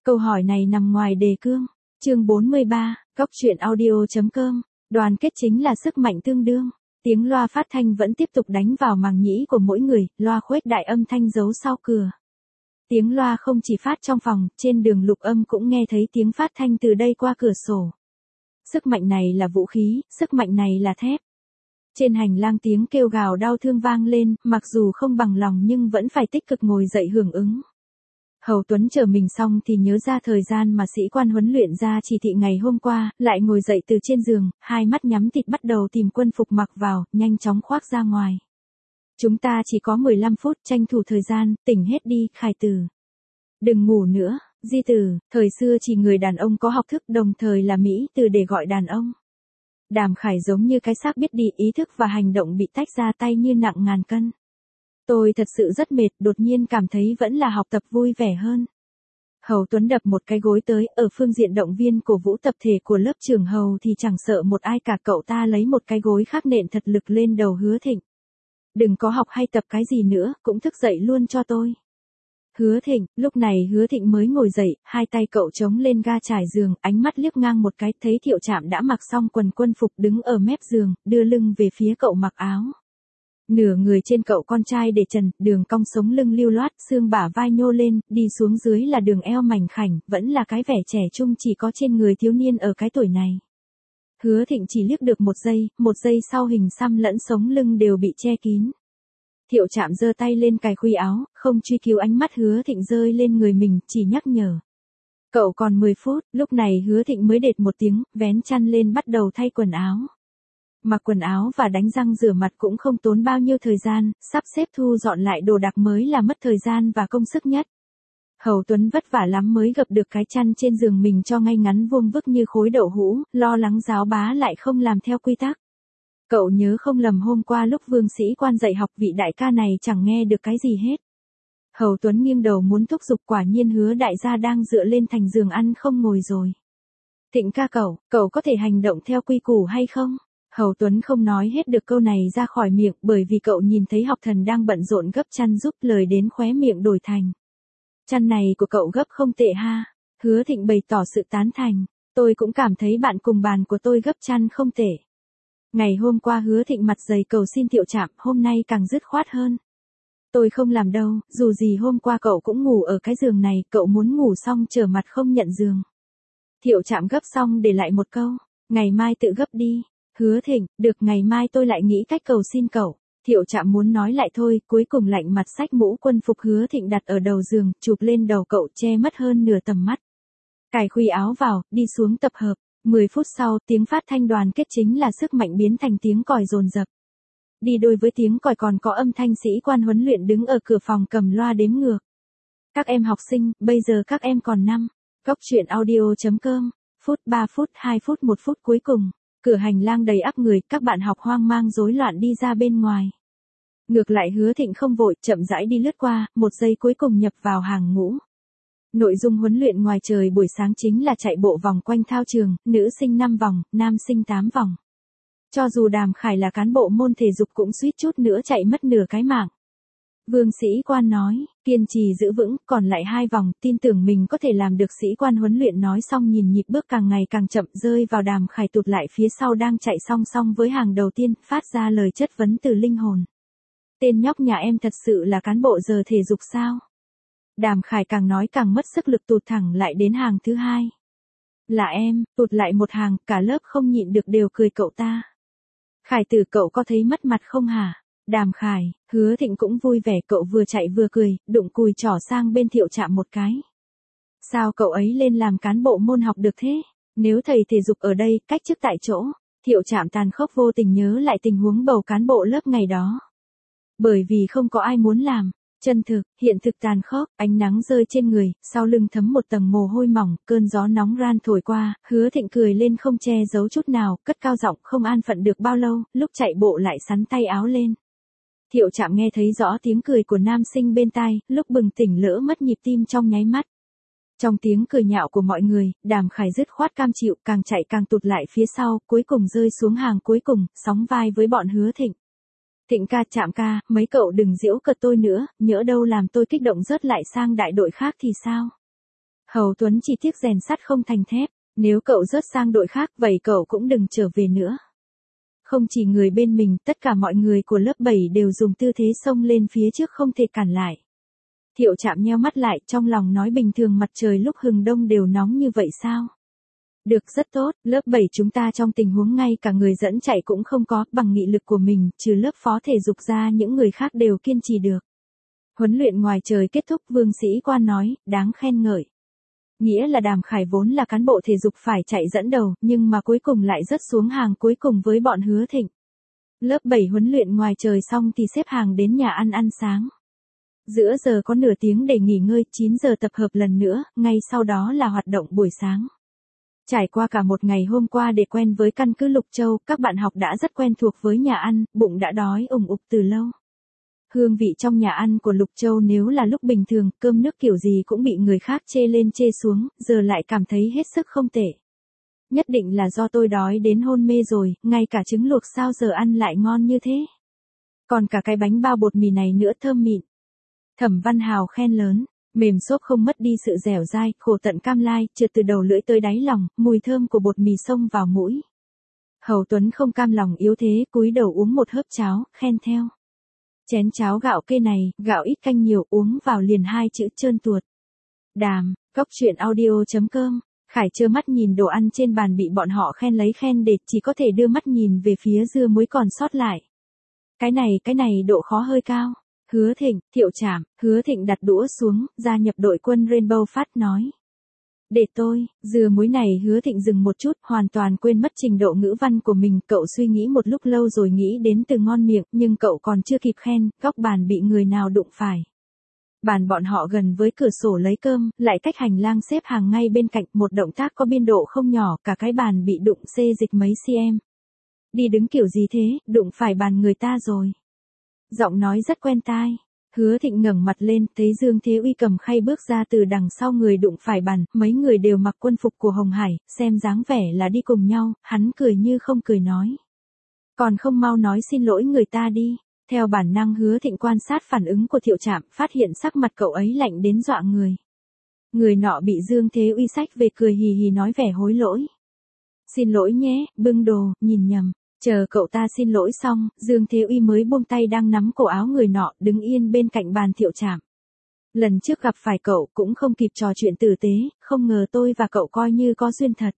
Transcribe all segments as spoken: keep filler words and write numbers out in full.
Câu hỏi này nằm ngoài đề cương. Chương bốn mươi ba, góc truyện audio chấm com. Đoàn kết chính là sức mạnh tương đương. Tiếng loa phát thanh vẫn tiếp tục đánh vào màng nhĩ của mỗi người, loa khuếch đại âm thanh giấu sau cửa. Tiếng loa không chỉ phát trong phòng, trên đường lục âm cũng nghe thấy tiếng phát thanh từ đây qua cửa sổ. Sức mạnh này là vũ khí, sức mạnh này là thép. Trên hành lang tiếng kêu gào đau thương vang lên, mặc dù không bằng lòng nhưng vẫn phải tích cực ngồi dậy hưởng ứng. Hầu Tuấn chờ mình xong thì nhớ ra thời gian mà sĩ quan huấn luyện ra chỉ thị ngày hôm qua, lại ngồi dậy từ trên giường, hai mắt nhắm tịt bắt đầu tìm quân phục mặc vào, nhanh chóng khoác ra ngoài. Chúng ta chỉ có mười lăm phút, tranh thủ thời gian, tỉnh hết đi, Khải Tử. Đừng ngủ nữa, Di Tử, thời xưa chỉ người đàn ông có học thức đồng thời là Mỹ từ để gọi đàn ông. Đàm Khải giống như cái xác biết đi, ý thức và hành động bị tách ra, tay như nặng ngàn cân. Tôi thật sự rất mệt, đột nhiên cảm thấy vẫn là học tập vui vẻ hơn. Hầu Tuấn đập một cái gối tới, ở phương diện động viên cổ vũ tập thể của lớp trưởng Hầu thì chẳng sợ một ai cả, cậu ta lấy một cái gối khác nện thật lực lên đầu Hứa Thịnh. Đừng có học hay tập cái gì nữa, cũng thức dậy luôn cho tôi. Hứa Thịnh, lúc này Hứa Thịnh mới ngồi dậy, hai tay cậu chống lên ga trải giường, ánh mắt liếc ngang một cái, thấy Thiệu Trạm đã mặc xong quần quân phục đứng ở mép giường, đưa lưng về phía cậu mặc áo. Nửa người trên cậu con trai để trần, đường cong sống lưng lưu loát, xương bả vai nhô lên, đi xuống dưới là đường eo mảnh khảnh, vẫn là cái vẻ trẻ trung chỉ có trên người thiếu niên ở cái tuổi này. Hứa Thịnh chỉ liếc được một giây, một giây sau hình xăm lẫn sống lưng đều bị che kín. Thiệu Trạm giơ tay lên cài khuy áo, không truy cứu ánh mắt Hứa Thịnh rơi lên người mình, chỉ nhắc nhở. Cậu còn mười phút, lúc này Hứa Thịnh mới đệt một tiếng, vén chăn lên bắt đầu thay quần áo. Mặc quần áo và đánh răng rửa mặt cũng không tốn bao nhiêu thời gian, sắp xếp thu dọn lại đồ đạc mới là mất thời gian và công sức nhất. Hầu Tuấn vất vả lắm mới gập được cái chăn trên giường mình cho ngay ngắn vuông vức như khối đậu hũ, lo lắng giáo bá lại không làm theo quy tắc. Cậu nhớ không lầm hôm qua lúc Vương sĩ quan dạy học vị đại ca này chẳng nghe được cái gì hết. Hầu Tuấn nghiêng đầu muốn thúc giục, quả nhiên Hứa đại gia đang dựa lên thành giường ăn không ngồi rồi. Thịnh ca cậu, cậu có thể hành động theo quy củ hay không? Hầu Tuấn không nói hết được câu này ra khỏi miệng bởi vì cậu nhìn thấy học thần đang bận rộn gấp chăn giúp, lời đến khóe miệng đổi thành. Chăn này của cậu gấp không tệ ha. Hứa Thịnh bày tỏ sự tán thành. Tôi cũng cảm thấy bạn cùng bàn của tôi gấp chăn không tệ. Ngày hôm qua Hứa Thịnh mặt dày cầu xin Thiệu Trạm, hôm nay càng dứt khoát hơn. Tôi không làm đâu, dù gì hôm qua cậu cũng ngủ ở cái giường này, cậu muốn ngủ xong trở mặt không nhận giường. Thiệu Trạm gấp xong để lại một câu, ngày mai tự gấp đi. Hứa Thịnh, được, ngày mai tôi lại nghĩ cách cầu xin cậu. Thiệu Trạm muốn nói lại thôi, cuối cùng lạnh mặt xách mũ quân phục Hứa Thịnh đặt ở đầu giường, chụp lên đầu cậu che mất hơn nửa tầm mắt. Cài khuy áo vào, đi xuống tập hợp. mười phút sau, tiếng phát thanh đoàn kết chính là sức mạnh biến thành tiếng còi dồn dập. Đi đôi với tiếng còi còn có âm thanh sĩ quan huấn luyện đứng ở cửa phòng cầm loa đếm ngược. Các em học sinh, bây giờ các em còn năm. Góc truyện audio chấm com. Phút ba phút, hai phút, một phút cuối cùng. Cửa hành lang đầy ắp người, các bạn học hoang mang rối loạn đi ra bên ngoài. Ngược lại Hứa Thịnh không vội, chậm rãi đi lướt qua, một giây cuối cùng nhập vào hàng ngũ. Nội dung huấn luyện ngoài trời buổi sáng chính là chạy bộ vòng quanh thao trường, nữ sinh năm vòng, nam sinh tám vòng. Cho dù Đàm Khải là cán bộ môn thể dục cũng suýt chút nữa chạy mất nửa cái mạng. Vương sĩ quan nói, kiên trì giữ vững, còn lại hai vòng, tin tưởng mình có thể làm được. Sĩ quan huấn luyện nói xong nhìn nhịp bước càng ngày càng chậm, rơi vào Đàm Khải tụt lại phía sau đang chạy song song với hàng đầu tiên, phát ra lời chất vấn từ linh hồn. Tên nhóc nhà em thật sự là cán bộ giờ thể dục sao? Đàm Khải càng nói càng mất sức lực, tụt thẳng lại đến hàng thứ hai. Là em, tụt lại một hàng, cả lớp không nhịn được đều cười cậu ta. Khải Tử, cậu có thấy mất mặt không hả? Đàm Khải, Hứa Thịnh cũng vui vẻ, cậu vừa chạy vừa cười, đụng cùi trỏ sang bên Thiệu Trạm một cái. Sao cậu ấy lên làm cán bộ môn học được thế? Nếu thầy thể dục ở đây, cách chức tại chỗ. Thiệu Trạm tàn khốc vô tình nhớ lại tình huống bầu cán bộ lớp ngày đó. Bởi vì không có ai muốn làm. Chân thực, hiện thực tàn khốc, ánh nắng rơi trên người, sau lưng thấm một tầng mồ hôi mỏng, cơn gió nóng ran thổi qua, Hứa Thịnh cười lên không che giấu chút nào, cất cao giọng, không an phận được bao lâu, lúc chạy bộ lại sắn tay áo lên. Thiệu Trạm nghe thấy rõ tiếng cười của nam sinh bên tai, lúc bừng tỉnh lỡ mất nhịp tim trong nháy mắt. Trong tiếng cười nhạo của mọi người, Đàm Khải dứt khoát cam chịu, càng chạy càng tụt lại phía sau, cuối cùng rơi xuống hàng cuối cùng, sóng vai với bọn Hứa Thịnh. Thịnh ca, Trạm ca, mấy cậu đừng giễu cợt tôi nữa, nhỡ đâu làm tôi kích động rớt lại sang đại đội khác thì sao? Hầu Tuấn chỉ tiếc rèn sắt không thành thép, nếu cậu rớt sang đội khác vậy cậu cũng đừng trở về nữa. Không chỉ người bên mình, tất cả mọi người của lớp bảy đều dùng tư thế xông lên phía trước không thể cản lại. Thiệu Trạm nheo mắt lại, trong lòng nói bình thường mặt trời lúc hừng đông đều nóng như vậy sao? Được, rất tốt, lớp bảy chúng ta trong tình huống ngay cả người dẫn chạy cũng không có, bằng nghị lực của mình, trừ lớp phó thể dục ra những người khác đều kiên trì được. Huấn luyện ngoài trời kết thúc, Vương Sĩ Quan nói, đáng khen ngợi. Nghĩa là Đàm Khải vốn là cán bộ thể dục phải chạy dẫn đầu, nhưng mà cuối cùng lại rớt xuống hàng cuối cùng với bọn Hứa Thịnh. Lớp bảy huấn luyện ngoài trời xong thì xếp hàng đến nhà ăn ăn sáng. Giữa giờ có nửa tiếng để nghỉ ngơi, chín giờ tập hợp lần nữa, ngay sau đó là hoạt động buổi sáng. Trải qua cả một ngày hôm qua để quen với căn cứ Lục Châu, các bạn học đã rất quen thuộc với nhà ăn, bụng đã đói ủng ục từ lâu. Hương vị trong nhà ăn của Lục Châu nếu là lúc bình thường, cơm nước kiểu gì cũng bị người khác chê lên chê xuống, giờ lại cảm thấy hết sức không tệ. Nhất định là do tôi đói đến hôn mê rồi, ngay cả trứng luộc sao giờ ăn lại ngon như thế. Còn cả cái bánh bao bột mì này nữa thơm mịn. Thẩm Văn Hào khen lớn, mềm xốp không mất đi sự dẻo dai, khổ tận cam lai, trượt từ đầu lưỡi tới đáy lòng, mùi thơm của bột mì xông vào mũi. Hầu Tuấn không cam lòng yếu thế, cúi đầu uống một hớp cháo, khen theo. Chén cháo gạo kê này, gạo ít canh nhiều, uống vào liền hai chữ trơn tuột. Đàm, góc truyện audio chấm com. Khải trơ mắt nhìn đồ ăn trên bàn bị bọn họ khen lấy khen để, chỉ có thể đưa mắt nhìn về phía dưa muối còn sót lại. Cái này, cái này độ khó hơi cao. Hứa Thịnh, Thiệu Trạm, Hứa Thịnh đặt đũa xuống, gia nhập đội quân Rainbow Phát nói. Để tôi, dưa muối này Hứa Thịnh dừng một chút, hoàn toàn quên mất trình độ ngữ văn của mình, cậu suy nghĩ một lúc lâu rồi nghĩ đến từ ngon miệng, nhưng cậu còn chưa kịp khen, góc bàn bị người nào đụng phải. Bàn bọn họ gần với cửa sổ lấy cơm, lại cách hành lang xếp hàng ngay bên cạnh, một động tác có biên độ không nhỏ, cả cái bàn bị đụng xê dịch mấy cm. Đi đứng kiểu gì thế, đụng phải bàn người ta rồi. Giọng nói rất quen tai. Hứa Thịnh ngẩng mặt lên, thấy Dương Thế Uy cầm khay bước ra từ đằng sau người đụng phải bàn, mấy người đều mặc quân phục của Hồng Hải, xem dáng vẻ là đi cùng nhau, hắn cười như không cười nói. Còn không mau nói xin lỗi người ta đi. Theo bản năng Hứa Thịnh quan sát phản ứng của Thiệu Trạm, phát hiện sắc mặt cậu ấy lạnh đến dọa người. Người nọ bị Dương Thế Uy xách về cười hì hì nói vẻ hối lỗi. Xin lỗi nhé, bưng đồ, nhìn nhầm. Chờ cậu ta xin lỗi xong, Dương Thế Uy mới buông tay đang nắm cổ áo người nọ, đứng yên bên cạnh bàn Thiệu Trạm. Lần trước gặp phải cậu cũng không kịp trò chuyện tử tế, không ngờ tôi và cậu coi như có duyên thật.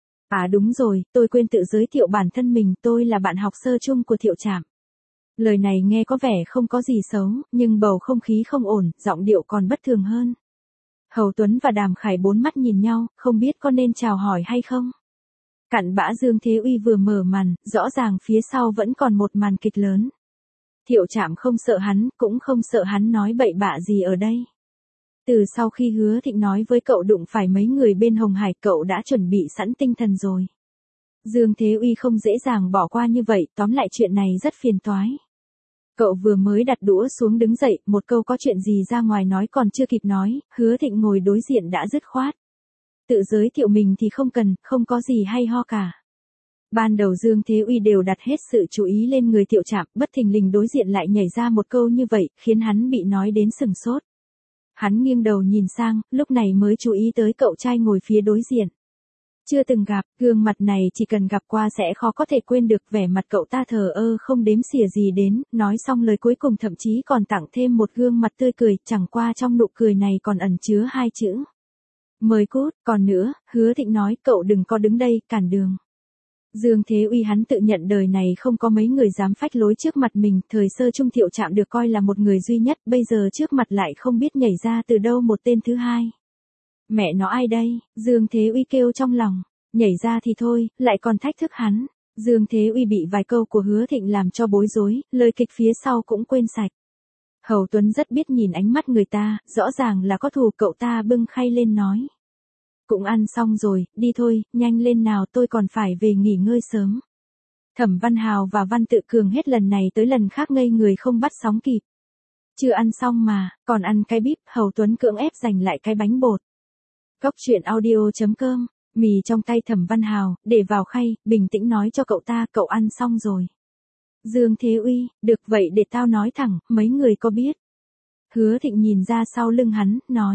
À đúng rồi, tôi quên tự giới thiệu bản thân mình, tôi là bạn học sơ chung của Thiệu Trạm. Lời này nghe có vẻ không có gì xấu, nhưng bầu không khí không ổn, giọng điệu còn bất thường hơn. Hầu Tuấn và Đàm Khải bốn mắt nhìn nhau, không biết có nên chào hỏi hay không. Cặn bã Dương Thế Uy vừa mở màn, rõ ràng phía sau vẫn còn một màn kịch lớn. Thiệu Trạm không sợ hắn, cũng không sợ hắn nói bậy bạ gì ở đây. Từ sau khi Hứa Thịnh nói với cậu đụng phải mấy người bên Hồng Hải, cậu đã chuẩn bị sẵn tinh thần rồi. Dương Thế Uy không dễ dàng bỏ qua như vậy, tóm lại chuyện này rất phiền toái. Cậu vừa mới đặt đũa xuống đứng dậy, một câu có chuyện gì ra ngoài nói còn chưa kịp nói, Hứa Thịnh ngồi đối diện đã dứt khoát. Tự giới thiệu mình thì không cần, không có gì hay ho cả. Ban đầu Dương Thế Uy đều đặt hết sự chú ý lên người Thiệu Trạm, bất thình lình đối diện lại nhảy ra một câu như vậy, khiến hắn bị nói đến sừng sốt. Hắn nghiêng đầu nhìn sang, lúc này mới chú ý tới cậu trai ngồi phía đối diện. Chưa từng gặp, gương mặt này chỉ cần gặp qua sẽ khó có thể quên được, vẻ mặt cậu ta thờ ơ không đếm xỉa gì đến, nói xong lời cuối cùng thậm chí còn tặng thêm một gương mặt tươi cười, chẳng qua trong nụ cười này còn ẩn chứa hai chữ. Mời cút, còn nữa, Hứa Thịnh nói cậu đừng có đứng đây, cản đường. Dương Thế Uy hắn tự nhận đời này không có mấy người dám phách lối trước mặt mình, thời sơ trung Thiệu Trạm được coi là một người duy nhất, bây giờ trước mặt lại không biết nhảy ra từ đâu một tên thứ hai. Mẹ nó ai đây, Dương Thế Uy kêu trong lòng, nhảy ra thì thôi, lại còn thách thức hắn. Dương Thế Uy bị vài câu của Hứa Thịnh làm cho bối rối, lời kịch phía sau cũng quên sạch. Hầu Tuấn rất biết nhìn ánh mắt người ta, rõ ràng là có thù, cậu ta bưng khay lên nói. Cũng ăn xong rồi, đi thôi, nhanh lên nào, tôi còn phải về nghỉ ngơi sớm. Thẩm Văn Hào và Văn Tự Cường hết lần này tới lần khác ngây người không bắt sóng kịp. Chưa ăn xong mà, còn ăn cái bíp, Hầu Tuấn cưỡng ép giành lại cái bánh bột. Góc truyện audio chấm com, mì trong tay Thẩm Văn Hào, để vào khay, bình tĩnh nói cho cậu ta, cậu ăn xong rồi. Dương Thế Uy, được vậy để tao nói thẳng, mấy người có biết. Hứa Thịnh nhìn ra sau lưng hắn, nói.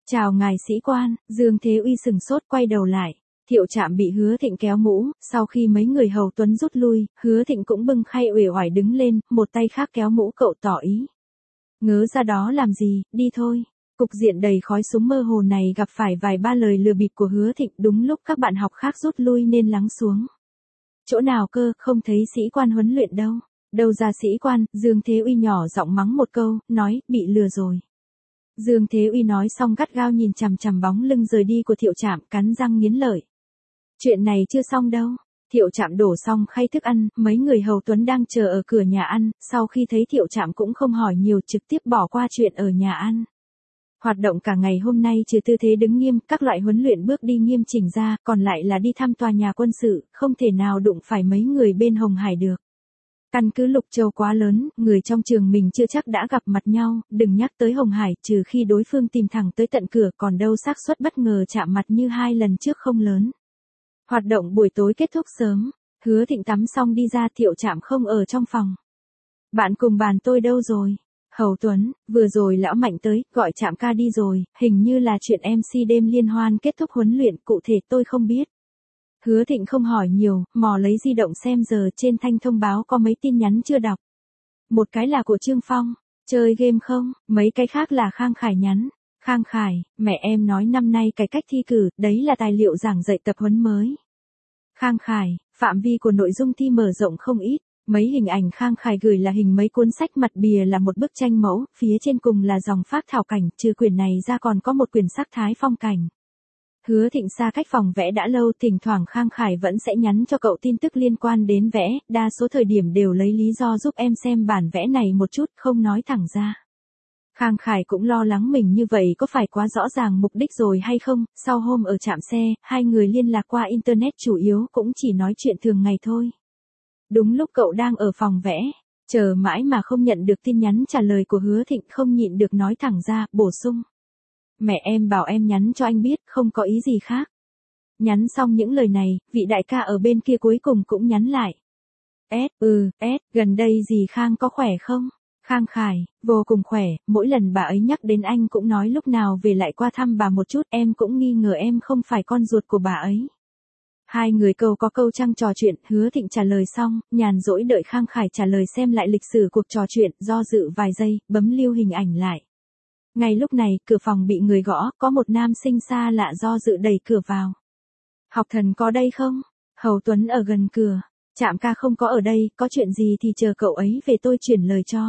Chào ngài sĩ quan, Dương Thế Uy sừng sốt quay đầu lại. Thiệu Trạm bị Hứa Thịnh kéo mũ, sau khi mấy người hầu tuấn rút lui, Hứa Thịnh cũng bưng khay uể oải đứng lên, một tay khác kéo mũ cậu tỏ ý. Ngớ ra đó làm gì, đi thôi. Cục diện đầy khói súng mơ hồ này gặp phải vài ba lời lừa bịp của Hứa Thịnh đúng lúc các bạn học khác rút lui nên lắng xuống. Chỗ nào cơ, không thấy sĩ quan huấn luyện đâu. Đâu ra sĩ quan, Dương Thế Uy nhỏ giọng mắng một câu, nói, bị lừa rồi. Dương Thế Uy nói xong gắt gao nhìn chằm chằm bóng lưng rời đi của Thiệu Trạm, cắn răng nghiến lợi. Chuyện này chưa xong đâu. Thiệu Trạm đổ xong khay thức ăn, mấy người hầu tuấn đang chờ ở cửa nhà ăn, sau khi thấy Thiệu Trạm cũng không hỏi nhiều trực tiếp bỏ qua chuyện ở nhà ăn. Hoạt động cả ngày hôm nay trừ tư thế đứng nghiêm, các loại huấn luyện bước đi nghiêm chỉnh ra, còn lại là đi thăm tòa nhà quân sự, không thể nào đụng phải mấy người bên Hồng Hải được. Căn cứ Lục Châu quá lớn, người trong trường mình chưa chắc đã gặp mặt nhau, đừng nhắc tới Hồng Hải, trừ khi đối phương tìm thẳng tới tận cửa, còn đâu xác suất bất ngờ chạm mặt như hai lần trước không lớn. Hoạt động buổi tối kết thúc sớm, Hứa Thịnh tắm xong đi ra, Thiệu Trạm không ở trong phòng. Bạn cùng bàn tôi đâu rồi? Hầu Tuấn, vừa rồi lão Mạnh tới, gọi Trạm ca đi rồi, hình như là chuyện em xê đêm liên hoan kết thúc huấn luyện, cụ thể tôi không biết. Hứa Thịnh không hỏi nhiều, mò lấy di động xem giờ trên thanh thông báo có mấy tin nhắn chưa đọc. Một cái là của Trương Phong, chơi game không, mấy cái khác là Khang Khải nhắn. Khang Khải, mẹ em nói năm nay cải cách thi cử, đấy là tài liệu giảng dạy tập huấn mới. Khang Khải, phạm vi của nội dung thi mở rộng không ít. Mấy hình ảnh Khang Khải gửi là hình mấy cuốn sách, mặt bìa là một bức tranh mẫu, phía trên cùng là dòng phác thảo cảnh, trừ quyển này ra còn có một quyển sắc thái phong cảnh. Hứa Thịnh xa cách phòng vẽ đã lâu, thỉnh thoảng Khang Khải vẫn sẽ nhắn cho cậu tin tức liên quan đến vẽ, đa số thời điểm đều lấy lý do giúp em xem bản vẽ này một chút, không nói thẳng ra. Khang Khải cũng lo lắng mình như vậy có phải quá rõ ràng mục đích rồi hay không, sau hôm ở trạm xe, hai người liên lạc qua Internet chủ yếu cũng chỉ nói chuyện thường ngày thôi. Đúng lúc cậu đang ở phòng vẽ, chờ mãi mà không nhận được tin nhắn trả lời của Hứa Thịnh, không nhịn được nói thẳng ra, bổ sung. Mẹ em bảo em nhắn cho anh biết, không có ý gì khác. Nhắn xong những lời này, vị đại ca ở bên kia cuối cùng cũng nhắn lại. S, ừ, S, gần đây dì Khang có khỏe không? Khang Khải, vô cùng khỏe, mỗi lần bà ấy nhắc đến anh cũng nói lúc nào về lại qua thăm bà một chút, em cũng nghi ngờ em không phải con ruột của bà ấy. Hai người câu có câu trăng trò chuyện, Hứa Thịnh trả lời xong, nhàn rỗi đợi Khang Khải trả lời xem lại lịch sử cuộc trò chuyện, do dự vài giây, bấm lưu hình ảnh lại. Ngay lúc này, cửa phòng bị người gõ, có một nam sinh xa lạ do dự đẩy cửa vào. Học thần có đây không? Hầu Tuấn ở gần cửa. Trạm ca không có ở đây, có chuyện gì thì chờ cậu ấy về tôi chuyển lời cho.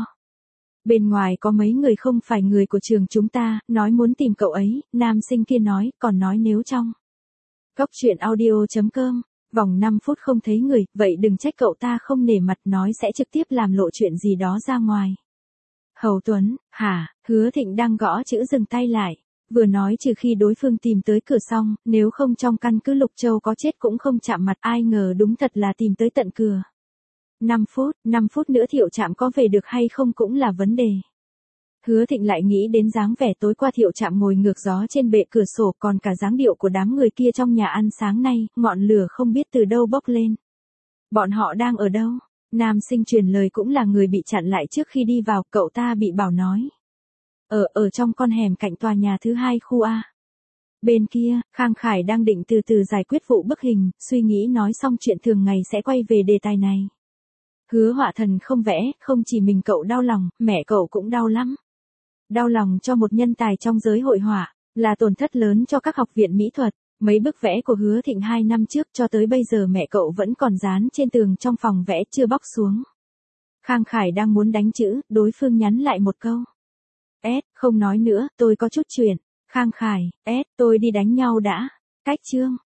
Bên ngoài có mấy người không phải người của trường chúng ta, nói muốn tìm cậu ấy, nam sinh kia nói, còn nói nếu trong. Góc truyện audio chấm com, vòng năm phút không thấy người, vậy đừng trách cậu ta không nể mặt, nói sẽ trực tiếp làm lộ chuyện gì đó ra ngoài. Hầu Tuấn, hả, Hứa Thịnh đang gõ chữ dừng tay lại, vừa nói trừ khi đối phương tìm tới cửa xong, nếu không trong căn cứ Lục Châu có chết cũng không chạm mặt, ai ngờ đúng thật là tìm tới tận cửa. năm phút, năm phút nữa Thiệu Trạm có về được hay không cũng là vấn đề. Hứa Thịnh lại nghĩ đến dáng vẻ tối qua Thiệu Trạm ngồi ngược gió trên bệ cửa sổ, còn cả dáng điệu của đám người kia trong nhà ăn sáng nay, ngọn lửa không biết từ đâu bốc lên. Bọn họ đang ở đâu? Nam sinh truyền lời cũng là người bị chặn lại trước khi đi vào, cậu ta bị bảo nói. Ở, ở trong con hẻm cạnh tòa nhà thứ hai khu A. Bên kia, Khang Khải đang định từ từ giải quyết vụ bức hình, suy nghĩ nói xong chuyện thường ngày sẽ quay về đề tài này. Hứa Họa Thần không vẽ, không chỉ mình cậu đau lòng, mẹ cậu cũng đau lắm. Đau lòng cho một nhân tài trong giới hội họa, là tổn thất lớn cho các học viện mỹ thuật. Mấy bức vẽ của Hứa Thịnh hai năm trước cho tới bây giờ mẹ cậu vẫn còn dán trên tường trong phòng vẽ chưa bóc xuống. Khang Khải đang muốn đánh chữ, đối phương nhắn lại một câu. S, không nói nữa, tôi có chút chuyện. Khang Khải, S, tôi đi đánh nhau đã. Cách chương.